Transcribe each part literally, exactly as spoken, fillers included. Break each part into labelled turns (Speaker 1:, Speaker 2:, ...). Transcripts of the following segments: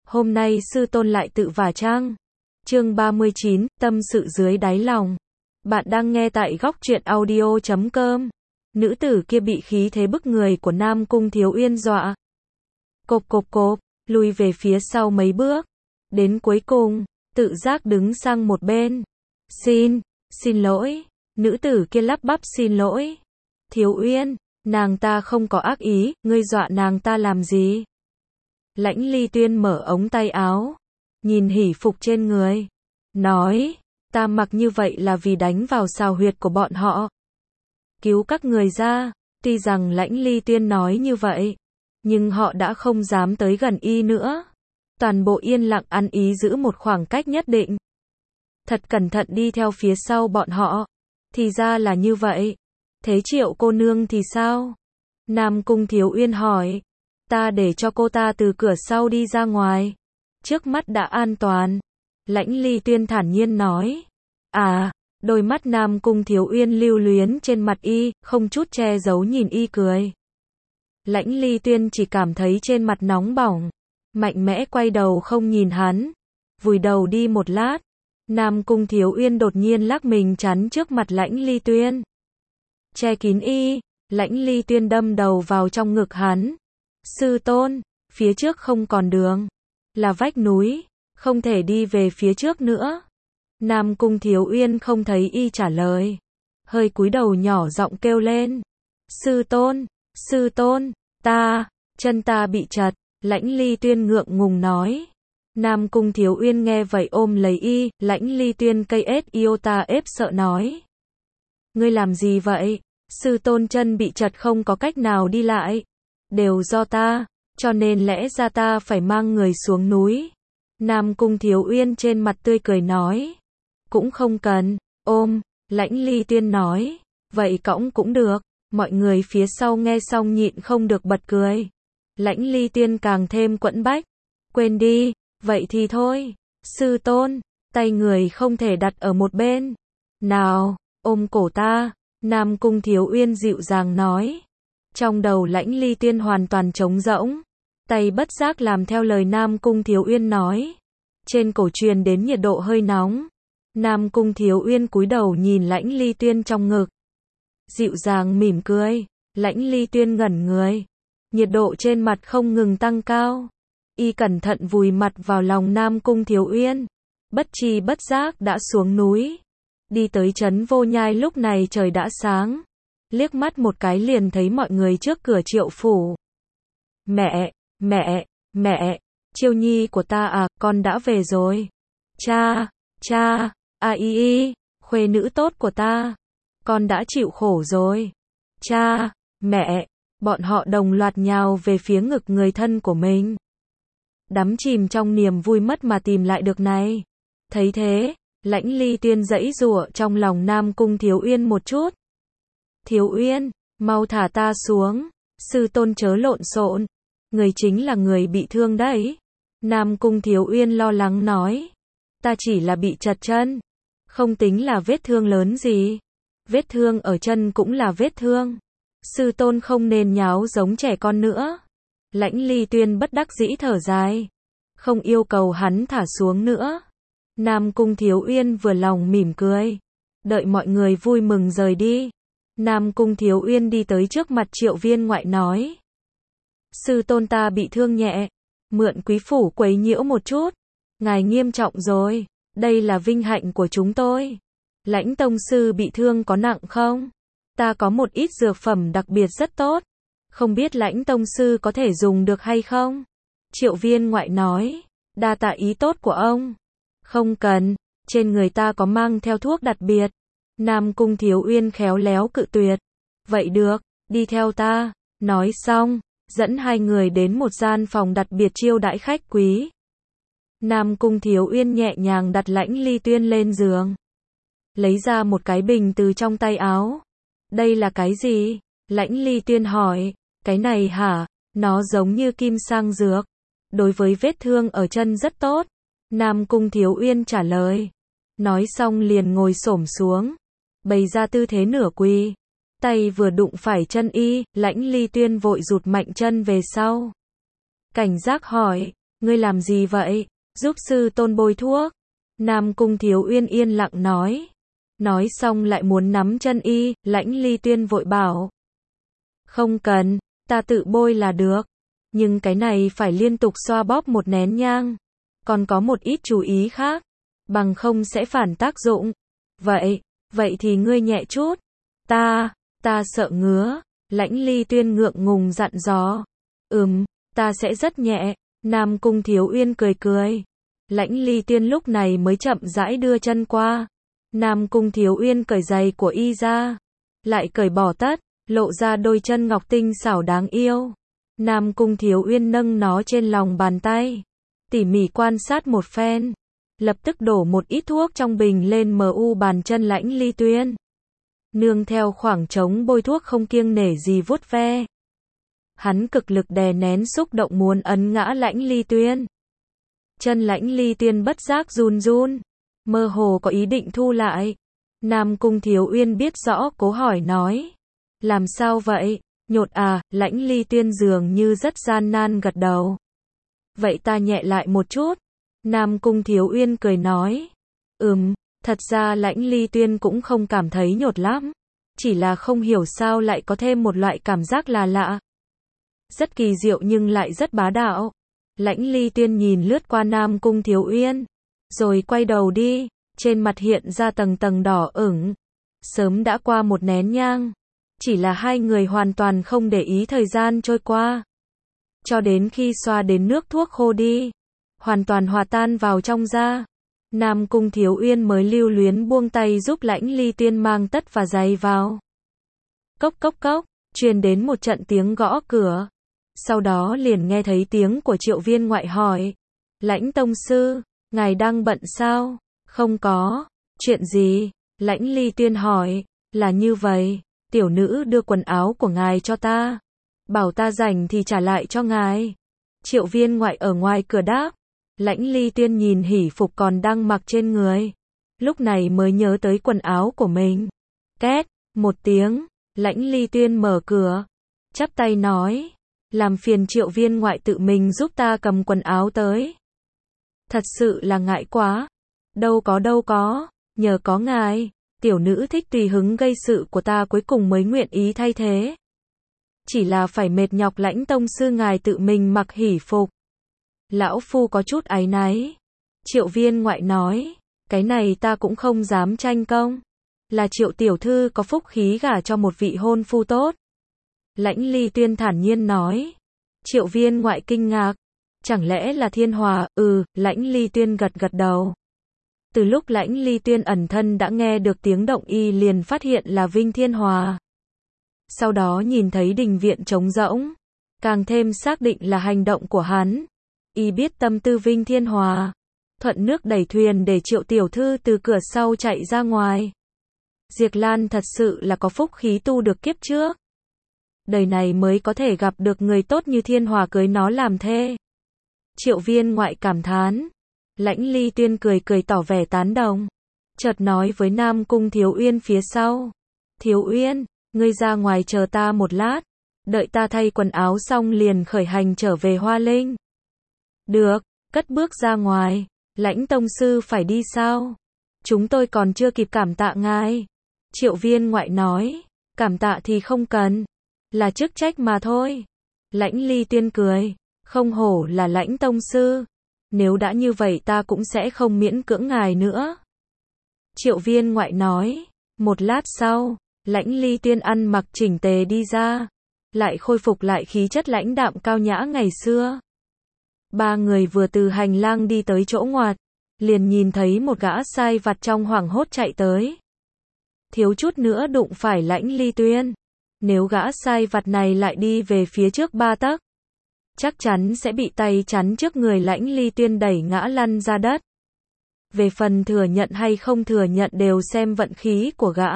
Speaker 1: Hôm nay sư tôn lại tự vả trang. Chương ba mươi chín, tâm sự dưới đáy lòng. Bạn đang nghe tại góc truyện audio chấm com. Nữ tử kia bị khí thế bức người của Nam Cung Thiếu Uyên dọa. Cộp cộp cộp, lùi về phía sau mấy bước. Đến cuối cùng, tự giác đứng sang một bên. Xin, xin lỗi. Nữ tử kia lắp bắp xin lỗi. Thiếu Uyên, nàng ta không có ác ý, ngươi dọa nàng ta làm gì? Lãnh Ly Tuyên mở ống tay áo, nhìn hỉ phục trên người, nói, ta mặc như vậy là vì đánh vào xào huyệt của bọn họ, cứu các người ra. Tuy rằng Lãnh Ly Tuyên nói như vậy, nhưng họ đã không dám tới gần y nữa. Toàn bộ yên lặng ăn ý giữ một khoảng cách nhất định. Thật cẩn thận đi theo phía sau bọn họ. Thì ra là như vậy. Thế Triệu cô nương thì sao? Nam Cung Thiếu Uyên hỏi. Ta để cho cô ta từ cửa sau đi ra ngoài. Trước mắt đã an toàn. Lãnh Ly Tuyên thản nhiên nói. À, đôi mắt Nam Cung Thiếu Uyên lưu luyến trên mặt y, không chút che giấu nhìn y cười. Lãnh Ly Tuyên chỉ cảm thấy trên mặt nóng bỏng. Mạnh mẽ quay đầu không nhìn hắn. Vùi đầu đi một lát. Nam Cung Thiếu Uyên đột nhiên lắc mình chắn trước mặt Lãnh Ly Tuyên. Che kín y, Lãnh Ly Tuyên đâm đầu vào trong ngực hắn. Sư tôn, phía trước không còn đường. Là vách núi, không thể đi về phía trước nữa. Nam Cung Thiếu Uyên không thấy y trả lời. Hơi cúi đầu nhỏ giọng kêu lên. Sư tôn, sư tôn, ta, chân ta bị chật. Lãnh Ly Tuyên ngượng ngùng nói. Nam Cung Thiếu Uyên nghe vậy ôm lấy y, Lãnh Ly Tuyên cây ết iota ép sợ nói. Ngươi làm gì vậy? Sư tôn chân bị chật không có cách nào đi lại. Đều do ta, cho nên lẽ ra ta phải mang người xuống núi. Nam Cung Thiếu Uyên trên mặt tươi cười nói. Cũng không cần, ôm, Lãnh Ly Tuyên nói. Vậy cõng cũng được, mọi người phía sau nghe xong nhịn không được bật cười. Lãnh Ly Tuyên càng thêm quẫn bách. Quên đi, vậy thì thôi. Sư tôn, tay người không thể đặt ở một bên. Nào, ôm cổ ta. Nam Cung Thiếu Uyên dịu dàng nói. Trong đầu Lãnh Ly Tuyên hoàn toàn trống rỗng. Tay bất giác làm theo lời Nam Cung Thiếu Uyên nói. Trên cổ truyền đến nhiệt độ hơi nóng. Nam Cung Thiếu Uyên cúi đầu nhìn Lãnh Ly Tuyên trong ngực. Dịu dàng mỉm cười. Lãnh Ly Tuyên ngẩn người. Nhiệt độ trên mặt không ngừng tăng cao. Y cẩn thận vùi mặt vào lòng Nam Cung Thiếu Uyên. Bất tri bất giác đã xuống núi. Đi tới trấn Vô Nhai lúc này trời đã sáng. Liếc mắt một cái liền thấy mọi người trước cửa Triệu phủ. Mẹ, mẹ, mẹ, Chiêu nhi của ta à, con đã về rồi. Cha, cha, a y y, khuê nữ tốt của ta. Con đã chịu khổ rồi. Cha, mẹ, bọn họ đồng loạt nhào về phía ngực người thân của mình. Đắm chìm trong niềm vui mất mà tìm lại được này. Thấy thế, Lãnh Ly Tuyên giãy giụa trong lòng Nam Cung Thiếu Uyên một chút. Thiếu Uyên, mau thả ta xuống. Sư tôn chớ lộn xộn. Người chính là người bị thương đấy. Nam Cung Thiếu Uyên lo lắng nói. Ta chỉ là bị chật chân. Không tính là vết thương lớn gì. Vết thương ở chân cũng là vết thương. Sư tôn không nên nháo giống trẻ con nữa. Lãnh Ly Tuyên bất đắc dĩ thở dài. Không yêu cầu hắn thả xuống nữa. Nam Cung Thiếu Uyên vừa lòng mỉm cười. Đợi mọi người vui mừng rời đi. Nam Cung Thiếu Uyên đi tới trước mặt Triệu viên ngoại nói. Sư tôn ta bị thương nhẹ. Mượn quý phủ quấy nhiễu một chút. Ngài nghiêm trọng rồi. Đây là vinh hạnh của chúng tôi. Lãnh tông sư bị thương có nặng không? Ta có một ít dược phẩm đặc biệt rất tốt. Không biết Lãnh tông sư có thể dùng được hay không? Triệu viên ngoại nói. Đa tạ ý tốt của ông. Không cần, trên người ta có mang theo thuốc đặc biệt. Nam Cung Thiếu Uyên khéo léo cự tuyệt. Vậy được, đi theo ta. Nói xong, dẫn hai người đến một gian phòng đặc biệt chiêu đãi khách quý. Nam Cung Thiếu Uyên nhẹ nhàng đặt Lãnh Ly Tuyên lên giường. Lấy ra một cái bình từ trong tay áo. Đây là cái gì? Lãnh Ly Tuyên hỏi. Cái này hả? Nó giống như kim sang dược. Đối với vết thương ở chân rất tốt. Nam Cung Thiếu Uyên trả lời. Nói xong liền ngồi xổm xuống. Bày ra tư thế nửa quỳ. Tay vừa đụng phải chân y, Lãnh Ly Tuyên vội rụt mạnh chân về sau. Cảnh giác hỏi. Ngươi làm gì vậy? Giúp sư tôn bôi thuốc. Nam Cung Thiếu Uyên yên lặng nói. Nói xong lại muốn nắm chân y, Lãnh Ly Tuyên vội bảo. Không cần, ta tự bôi là được. Nhưng cái này phải liên tục xoa bóp một nén nhang. Còn có một ít chú ý khác. Bằng không sẽ phản tác dụng. Vậy, vậy thì ngươi nhẹ chút. Ta, ta sợ ngứa. Lãnh Ly Tuyên ngượng ngùng dặn dò. Ừm, ta sẽ rất nhẹ. Nam Cung Thiếu Uyên cười cười. Lãnh Ly Tuyên lúc này mới chậm rãi đưa chân qua. Nam Cung Thiếu Uyên cởi giày của y ra. Lại cởi bỏ tất, lộ ra đôi chân ngọc tinh xảo đáng yêu. Nam Cung Thiếu Uyên nâng nó trên lòng bàn tay. Tỉ mỉ quan sát một phen. Lập tức đổ một ít thuốc trong bình lên mu bàn chân Lãnh Ly Tuyên. Nương theo khoảng trống bôi thuốc không kiêng nể gì vuốt ve. Hắn cực lực đè nén xúc động muốn ấn ngã Lãnh Ly Tuyên. Chân Lãnh Ly Tuyên bất giác run run, mơ hồ có ý định thu lại. Nam Cung Thiếu Uyên biết rõ cố hỏi nói. Làm sao vậy? Nhột à? Lãnh Ly Tuyên dường như rất gian nan gật đầu. Vậy ta nhẹ lại một chút. Nam Cung Thiếu Uyên cười nói. Ừm, thật ra Lãnh Ly Tuyên cũng không cảm thấy nhột lắm. Chỉ là không hiểu sao lại có thêm một loại cảm giác là lạ. Rất kỳ diệu nhưng lại rất bá đạo. Lãnh Ly Tuyên nhìn lướt qua Nam Cung Thiếu Uyên. Rồi quay đầu đi. Trên mặt hiện ra tầng tầng đỏ ửng. Sớm đã qua một nén nhang. Chỉ là hai người hoàn toàn không để ý thời gian trôi qua. Cho đến khi xoa đến nước thuốc khô đi. Hoàn toàn hòa tan vào trong da. Nam Cung Thiếu Uyên mới lưu luyến buông tay giúp Lãnh Ly Tuyên mang tất và giày vào. Cốc cốc cốc, truyền đến một trận tiếng gõ cửa. Sau đó liền nghe thấy tiếng của Triệu Viên Ngoại hỏi. Lãnh tông sư, ngài đang bận sao? Không có. Chuyện gì? Lãnh Ly Tuyên hỏi. Là như vậy, tiểu nữ đưa quần áo của ngài cho ta. Bảo ta rảnh thì trả lại cho ngài. Triệu Viên Ngoại ở ngoài cửa đáp. Lãnh Ly Tuyên nhìn hỉ phục còn đang mặc trên người. Lúc này mới nhớ tới quần áo của mình. Két, một tiếng, Lãnh Ly Tuyên mở cửa. Chắp tay nói. Làm phiền Triệu Viên Ngoại tự mình giúp ta cầm quần áo tới. Thật sự là ngại quá. Đâu có đâu có, nhờ có ngài. Tiểu nữ thích tùy hứng gây sự của ta cuối cùng mới nguyện ý thay thế. Chỉ là phải mệt nhọc Lãnh tông sư ngài tự mình mặc hỉ phục. Lão phu có chút áy náy. Triệu Viên Ngoại nói. Cái này ta cũng không dám tranh công. Là Triệu tiểu thư có phúc khí gả cho một vị hôn phu tốt. Lãnh Ly Tuyên thản nhiên nói. Triệu Viên Ngoại kinh ngạc. Chẳng lẽ là Thiên Hòa? Ừ, Lãnh Ly Tuyên gật gật đầu. Từ lúc Lãnh Ly Tuyên ẩn thân đã nghe được tiếng động y liền phát hiện là Vinh Thiên Hòa. Sau đó nhìn thấy đình viện trống rỗng. Càng thêm xác định là hành động của hắn. Y biết tâm tư Vinh Thiên Hòa. Thuận nước đẩy thuyền để Triệu tiểu thư từ cửa sau chạy ra ngoài. Diệp Lan thật sự là có phúc khí tu được kiếp trước. Đời này mới có thể gặp được người tốt như Thiên Hòa cưới nó làm thê. Triệu Viên Ngoại cảm thán. Lãnh Ly Tuyên cười cười tỏ vẻ tán đồng. Chợt nói với Nam Cung Thiếu Uyên phía sau. Thiếu Uyên, ngươi ra ngoài chờ ta một lát. Đợi ta thay quần áo xong liền khởi hành trở về Hoa Linh. Được, cất bước ra ngoài. Lãnh tông sư phải đi sao? Chúng tôi còn chưa kịp cảm tạ ngài. Triệu Viên Ngoại nói. Cảm tạ thì không cần. Là chức trách mà thôi. Lãnh Ly Tuyên cười. Không hổ là Lãnh tông sư. Nếu đã như vậy ta cũng sẽ không miễn cưỡng ngài nữa. Triệu Viên Ngoại nói. Một lát sau, Lãnh Ly Tuyên ăn mặc chỉnh tề đi ra. Lại khôi phục lại khí chất lãnh đạm cao nhã ngày xưa. Ba người vừa từ hành lang đi tới chỗ ngoặt. Liền nhìn thấy một gã sai vặt trong hoảng hốt chạy tới. Thiếu chút nữa đụng phải Lãnh Ly Tuyên. Nếu gã sai vặt này lại đi về phía trước ba tấc, chắc chắn sẽ bị tay chắn trước người Lãnh Ly Tuyên đẩy ngã lăn ra đất. Về phần thừa nhận hay không thừa nhận đều xem vận khí của gã.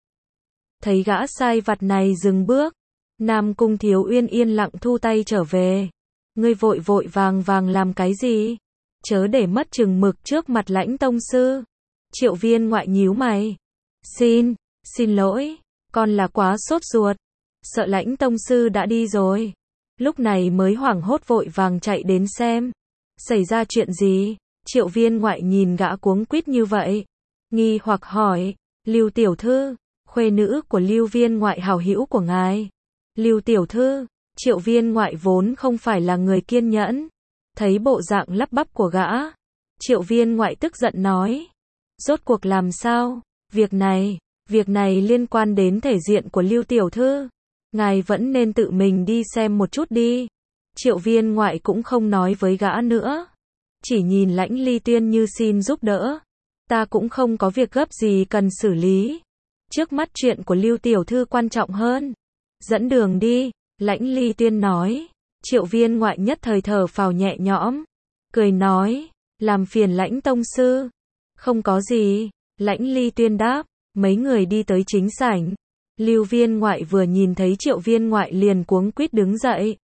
Speaker 1: Thấy gã sai vặt này dừng bước, Nam Cung Thiếu Uyên yên lặng thu tay trở về. Ngươi vội vội vàng vàng làm cái gì? Chớ để mất chừng mực trước mặt Lãnh tông sư. Triệu Viên Ngoại nhíu mày. Xin, xin lỗi, con là quá sốt ruột. Sợ Lãnh tông sư đã đi rồi. Lúc này mới hoảng hốt vội vàng chạy đến xem. Xảy ra chuyện gì? Triệu viên ngoại nhìn gã cuống quýt như vậy, nghi hoặc hỏi. Lưu tiểu thư, khuê nữ của Lưu viên ngoại hảo hữu của ngài. Lưu tiểu thư, Triệu viên ngoại vốn không phải là người kiên nhẫn. Thấy bộ dạng lắp bắp của gã, Triệu viên ngoại tức giận nói. Rốt cuộc làm sao? Việc này, việc này liên quan đến thể diện của Lưu tiểu thư. Ngài vẫn nên tự mình đi xem một chút đi. Triệu viên ngoại cũng không nói với gã nữa. Chỉ nhìn Lãnh Ly Tuyên như xin giúp đỡ. Ta cũng không có việc gấp gì cần xử lý. Trước mắt chuyện của Lưu tiểu thư quan trọng hơn. Dẫn đường đi, Lãnh Ly Tuyên nói. Triệu viên ngoại nhất thời thở phào nhẹ nhõm. Cười nói, làm phiền Lãnh tông sư. Không có gì, Lãnh Ly Tuyên đáp. Mấy người đi tới chính sảnh. Lưu viên ngoại vừa nhìn thấy Triệu viên ngoại liền cuống quýt đứng dậy.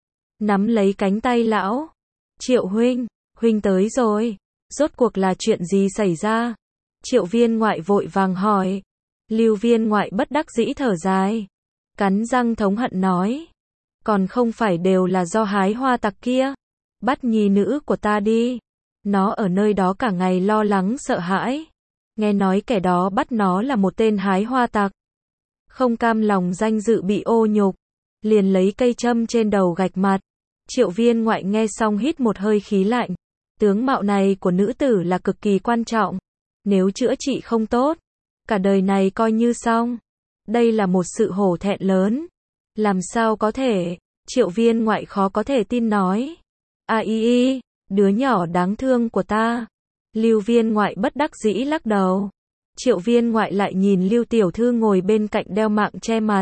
Speaker 1: Nắm lấy cánh tay lão. Triệu huynh, huynh tới rồi. Rốt cuộc là chuyện gì xảy ra? Triệu viên ngoại vội vàng hỏi. Lưu viên ngoại bất đắc dĩ thở dài. Cắn răng thống hận nói. Còn không phải đều là do hái hoa tặc kia. Bắt nhi nữ của ta đi. Nó ở nơi đó cả ngày lo lắng sợ hãi. Nghe nói kẻ đó bắt nó là một tên hái hoa tặc. Không cam lòng danh dự bị ô nhục. Liền lấy cây châm trên đầu gạch mặt. Triệu viên ngoại nghe xong hít một hơi khí lạnh. Tướng mạo này của nữ tử là cực kỳ quan trọng. Nếu chữa trị không tốt, cả đời này coi như xong. Đây là một sự hổ thẹn lớn. Làm sao có thể? Triệu viên ngoại khó có thể tin nói. A y y, đứa nhỏ đáng thương của ta. Lưu viên ngoại bất đắc dĩ lắc đầu. Triệu viên ngoại lại nhìn Lưu tiểu thư ngồi bên cạnh đeo mạng che mặt.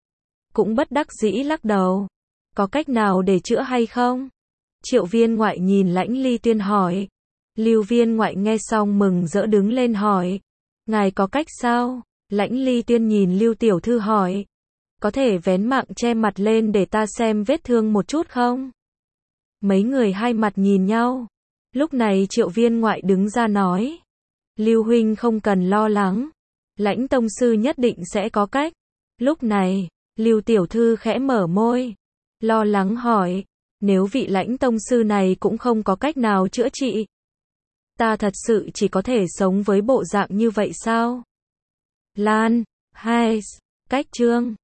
Speaker 1: Cũng bất đắc dĩ lắc đầu. Có cách nào để chữa hay không? Triệu viên ngoại nhìn Lãnh Ly Tuyên hỏi. Lưu viên ngoại nghe xong mừng rỡ đứng lên hỏi. Ngài có cách sao? Lãnh Ly Tuyên nhìn Lưu tiểu thư hỏi. Có thể vén mạng che mặt lên để ta xem vết thương một chút không? Mấy người hai mặt nhìn nhau. Lúc này Triệu viên ngoại đứng ra nói. Lưu huynh không cần lo lắng. Lãnh tông sư nhất định sẽ có cách. Lúc này, Lưu tiểu thư khẽ mở môi. Lo lắng hỏi. Nếu vị Lãnh tông sư này cũng không có cách nào chữa trị. Ta thật sự chỉ có thể sống với bộ dạng như vậy sao? Lan, hai, cách chương